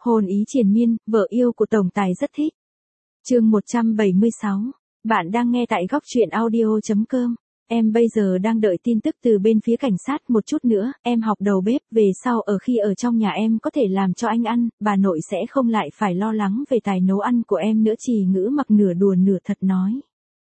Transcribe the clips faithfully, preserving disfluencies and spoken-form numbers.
Hôn ý triền miên, vợ yêu của tổng tài rất thích. Chương một trăm bảy mươi sáu. Bạn đang nghe tại góc truyện audio chấm com. Em bây giờ đang đợi tin tức từ bên phía cảnh sát, một chút nữa, em học đầu bếp, về sau ở khi ở trong nhà em có thể làm cho anh ăn, bà nội sẽ không lại phải lo lắng về tài nấu ăn của em nữa. Trì Ngữ Mặc nửa đùa nửa thật nói.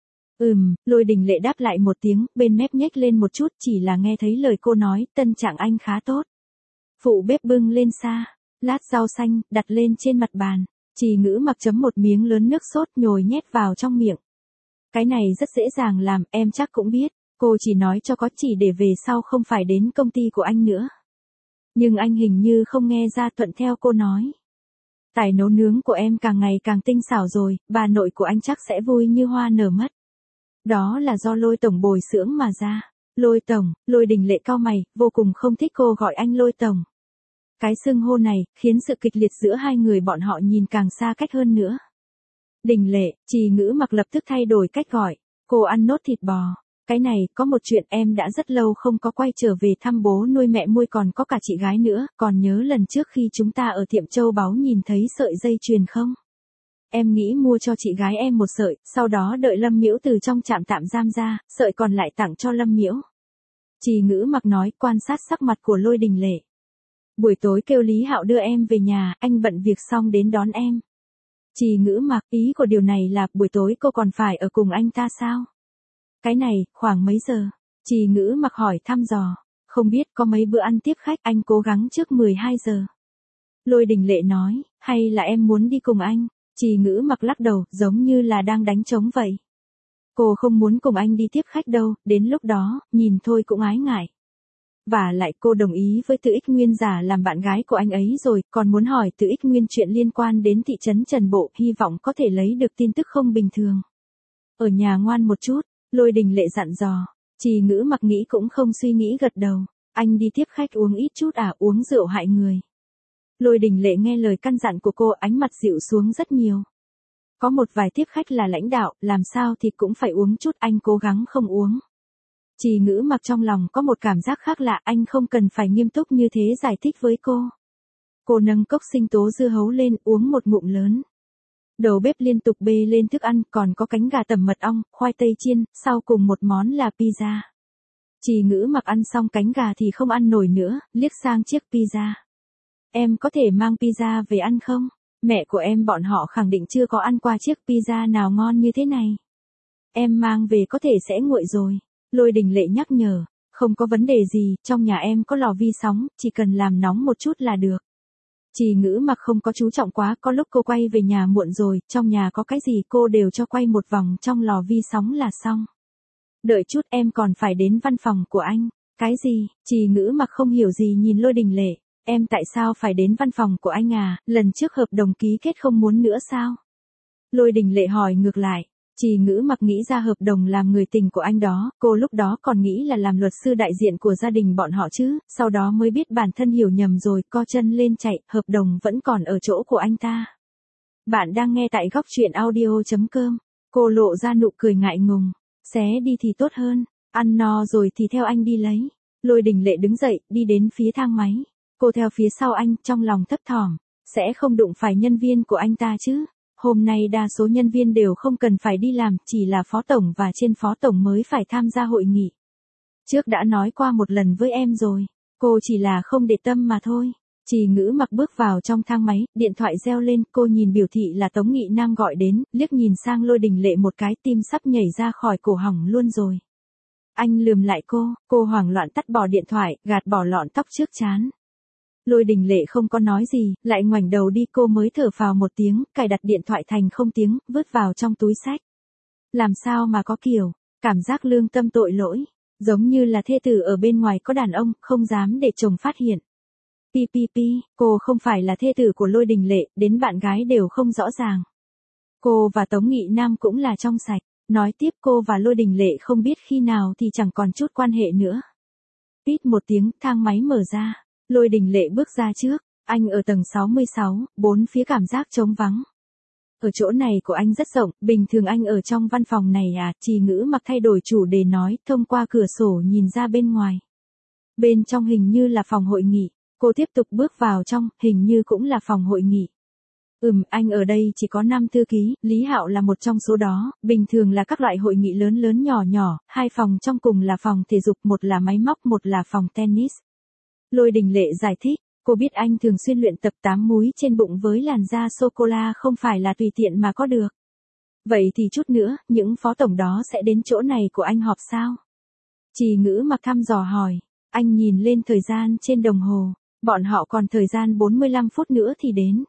Ừm, Lôi Đình Lệ đáp lại một tiếng, bên mép nhếch lên một chút, chỉ là nghe thấy lời cô nói, tân trạng anh khá tốt. Phụ bếp bưng lên xa, lát rau xanh, đặt lên trên mặt bàn. Trì Ngữ Mặc chấm một miếng lớn nước sốt nhồi nhét vào trong miệng. Cái này rất dễ dàng làm, em chắc cũng biết. Cô chỉ nói cho có, chỉ để về sau không phải đến công ty của anh nữa. Nhưng anh hình như không nghe ra, thuận theo cô nói. Tài nấu nướng của em càng ngày càng tinh xảo rồi, bà nội của anh chắc sẽ vui như hoa nở mất. Đó là do Lôi tổng bồi dưỡng mà ra. Lôi tổng, Lôi Đình Lệ cau mày, vô cùng không thích cô gọi anh Lôi tổng. Cái xưng hô này, khiến sự kịch liệt giữa hai người bọn họ nhìn càng xa cách hơn nữa. Đình Lệ, Trì Ngữ Mặc lập tức thay đổi cách gọi. Cô ăn nốt thịt bò. Cái này, có một chuyện em đã rất lâu không có quay trở về thăm bố nuôi mẹ nuôi, còn có cả chị gái nữa. Còn nhớ lần trước khi chúng ta ở tiệm châu báu nhìn thấy sợi dây chuyền không? Em nghĩ mua cho chị gái em một sợi, sau đó đợi Lâm Miễu từ trong trạm tạm giam ra, sợi còn lại tặng cho Lâm Miễu. Trì Ngữ Mặc nói, quan sát sắc mặt của Lôi Đình Lệ. Buổi tối kêu Lý Hạo đưa em về nhà, anh bận việc xong đến đón em. Trì Ngữ Mặc, ý của điều này là buổi tối cô còn phải ở cùng anh ta sao? Cái này, khoảng mấy giờ? Trì Ngữ Mặc hỏi thăm dò. Không biết, có mấy bữa ăn tiếp khách, anh cố gắng trước mười hai giờ. Lôi Đình Lệ nói, hay là em muốn đi cùng anh? Trì Ngữ Mặc lắc đầu, giống như là đang đánh trống vậy. Cô không muốn cùng anh đi tiếp khách đâu, đến lúc đó, nhìn thôi cũng ái ngại. Và lại cô đồng ý với Từ Ích Nguyên giả làm bạn gái của anh ấy rồi, còn muốn hỏi Từ Ích Nguyên chuyện liên quan đến thị trấn Trần Bộ, hy vọng có thể lấy được tin tức không bình thường. Ở nhà ngoan một chút, Lôi Đình Lệ dặn dò. Trì Ngữ Mặc nghĩ cũng không suy nghĩ gật đầu. Anh đi tiếp khách uống ít chút à, uống rượu hại người. Lôi Đình Lệ nghe lời căn dặn của cô, ánh mặt dịu xuống rất nhiều. Có một vài tiếp khách là lãnh đạo, làm sao thì cũng phải uống chút, anh cố gắng không uống. Trì Ngữ Mặc trong lòng có một cảm giác khác lạ, anh không cần phải nghiêm túc như thế giải thích với cô. Cô nâng cốc sinh tố dưa hấu lên, uống một ngụm lớn. Đầu bếp liên tục bê lên thức ăn, còn có cánh gà tẩm mật ong, khoai tây chiên, sau cùng một món là pizza. Trì Ngữ Mặc ăn xong cánh gà thì không ăn nổi nữa, liếc sang chiếc pizza. Em có thể mang pizza về ăn không? Mẹ của em bọn họ khẳng định chưa có ăn qua chiếc pizza nào ngon như thế này. Em mang về có thể sẽ nguội rồi. Lôi Đình Lệ nhắc nhở, không có vấn đề gì, trong nhà em có lò vi sóng, chỉ cần làm nóng một chút là được. Trì Ngữ Mặc không có chú trọng quá, có lúc cô quay về nhà muộn rồi, trong nhà có cái gì cô đều cho quay một vòng trong lò vi sóng là xong. Đợi chút, em còn phải đến văn phòng của anh. Cái gì? Trì Ngữ Mặc không hiểu gì nhìn Lôi Đình Lệ. Em tại sao phải đến văn phòng của anh à, lần trước hợp đồng ký kết không muốn nữa sao? Lôi Đình Lệ hỏi ngược lại. Trì Ngữ Mặc nghĩ ra hợp đồng làm người tình của anh đó, cô lúc đó còn nghĩ là làm luật sư đại diện của gia đình bọn họ chứ, sau đó mới biết bản thân hiểu nhầm rồi, co chân lên chạy, hợp đồng vẫn còn ở chỗ của anh ta. Bạn đang nghe tại góc truyện audio chấm com. Cô lộ ra nụ cười ngại ngùng. Xé đi thì tốt hơn, ăn no rồi thì theo anh đi lấy. Lôi Đình Lệ đứng dậy, đi đến phía thang máy. Cô theo phía sau anh, trong lòng thấp thỏm, sẽ không đụng phải nhân viên của anh ta chứ. Hôm nay đa số nhân viên đều không cần phải đi làm, chỉ là phó tổng và trên phó tổng mới phải tham gia hội nghị. Trước đã nói qua một lần với em rồi, cô chỉ là không để tâm mà thôi. Trì Ngữ Mặc bước vào trong thang máy, điện thoại reo lên, cô nhìn biểu thị là Tống Nghị Nam gọi đến, liếc nhìn sang Lôi Đình Lệ một cái, tim sắp nhảy ra khỏi cổ họng luôn rồi. Anh lườm lại cô, cô hoảng loạn tắt bỏ điện thoại, gạt bỏ lọn tóc trước trán. Lôi Đình Lệ không có nói gì, lại ngoảnh đầu đi, cô mới thở phào một tiếng, cài đặt điện thoại thành không tiếng, vứt vào trong túi xách. Làm sao mà có kiểu, cảm giác lương tâm tội lỗi, giống như là thê tử ở bên ngoài có đàn ông, không dám để chồng phát hiện. Pi pi pi, cô không phải là thê tử của Lôi Đình Lệ, đến bạn gái đều không rõ ràng. Cô và Tống Nghị Nam cũng là trong sạch, nói tiếp cô và Lôi Đình Lệ không biết khi nào thì chẳng còn chút quan hệ nữa. Tít một tiếng, thang máy mở ra. Lôi Đình Lệ bước ra trước, anh ở tầng sáu mươi sáu, bốn phía cảm giác trống vắng. Ở chỗ này của anh rất rộng, bình thường anh ở trong văn phòng này à, Trì Ngữ Mặc thay đổi chủ đề nói, thông qua cửa sổ nhìn ra bên ngoài. Bên trong hình như là phòng hội nghị, Cô tiếp tục bước vào trong, hình như cũng là phòng hội nghị. Ừm, anh ở đây chỉ có năm thư ký, Lý Hạo là một trong số đó, bình thường là các loại hội nghị lớn lớn nhỏ nhỏ, hai phòng trong cùng là phòng thể dục, một là máy móc, một là phòng tennis. Lôi Đình Lệ giải thích, cô biết anh thường xuyên luyện tập tám múi trên bụng với làn da sô-cô-la không phải là tùy tiện mà có được. Vậy thì chút nữa, những phó tổng đó sẽ đến chỗ này của anh họp sao? Trì Ngữ Mặc thăm dò hỏi, anh nhìn lên thời gian trên đồng hồ, bọn họ còn thời gian bốn mươi lăm phút nữa thì đến.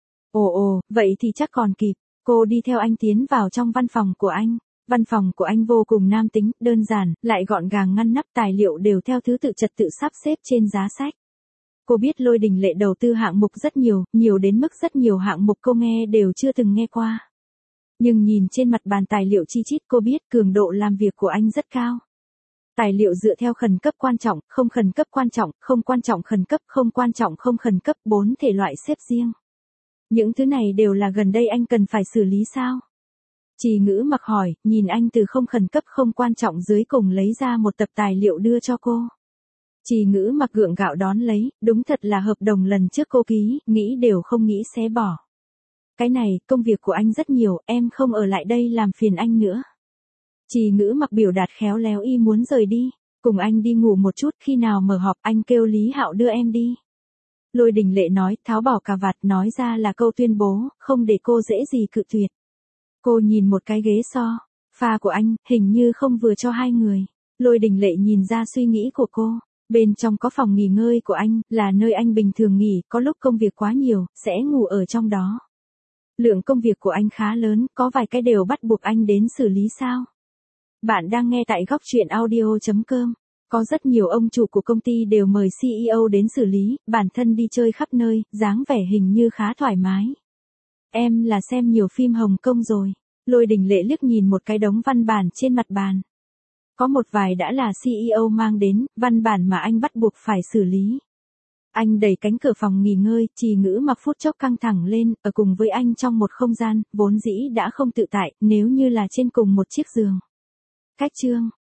Ồ ồ, vậy thì chắc còn kịp. Cô đi theo anh tiến vào trong văn phòng của anh. Văn phòng của anh vô cùng nam tính, đơn giản, lại gọn gàng ngăn nắp, tài liệu đều theo thứ tự trật tự sắp xếp trên giá sách. Cô biết Lôi Đình Lệ đầu tư hạng mục rất nhiều, nhiều đến mức rất nhiều hạng mục cô nghe đều chưa từng nghe qua. Nhưng nhìn trên mặt bàn tài liệu chi chít cô biết cường độ làm việc của anh rất cao. Tài liệu dựa theo khẩn cấp quan trọng, không khẩn cấp quan trọng, không quan trọng khẩn cấp, không quan trọng không khẩn cấp, bốn thể loại xếp riêng. Những thứ này đều là gần đây anh cần phải xử lý sao? Trì Ngữ Mặc hỏi, nhìn anh từ không khẩn cấp không quan trọng dưới cùng lấy ra một tập tài liệu đưa cho cô. Trì Ngữ Mặc gượng gạo đón lấy, đúng thật là hợp đồng lần trước cô ký, nghĩ đều không nghĩ xé bỏ. Cái này, công việc của anh rất nhiều, em không ở lại đây làm phiền anh nữa. Trì Ngữ Mặc biểu đạt khéo léo y muốn rời đi, cùng anh đi ngủ một chút, khi nào mở họp anh kêu Lý Hạo đưa em đi. Lôi Đình Lệ nói, tháo bỏ cà vạt, nói ra là câu tuyên bố, không để cô dễ gì cự tuyệt. Cô nhìn một cái ghế so, pha của anh, hình như không vừa cho hai người. Lôi Đình Lệ nhìn ra suy nghĩ của cô, bên trong có phòng nghỉ ngơi của anh, là nơi anh bình thường nghỉ, có lúc công việc quá nhiều, sẽ ngủ ở trong đó. Lượng công việc của anh khá lớn, có vài cái đều bắt buộc anh đến xử lý sao? Bạn đang nghe tại góc truyện audio chấm com. Có rất nhiều ông chủ của công ty đều mời xê e ô đến xử lý, bản thân đi chơi khắp nơi, dáng vẻ hình như khá thoải mái. Em là xem nhiều phim Hồng Kông rồi. Lôi Đình Lệ liếc nhìn một cái đống văn bản trên mặt bàn. Có một vài đã là xê e ô mang đến, văn bản mà anh bắt buộc phải xử lý. Anh đẩy cánh cửa phòng nghỉ ngơi, Trì Ngữ Mặc phút chốc căng thẳng lên, ở cùng với anh trong một không gian, vốn dĩ đã không tự tại, nếu như là trên cùng một chiếc giường. Cách chương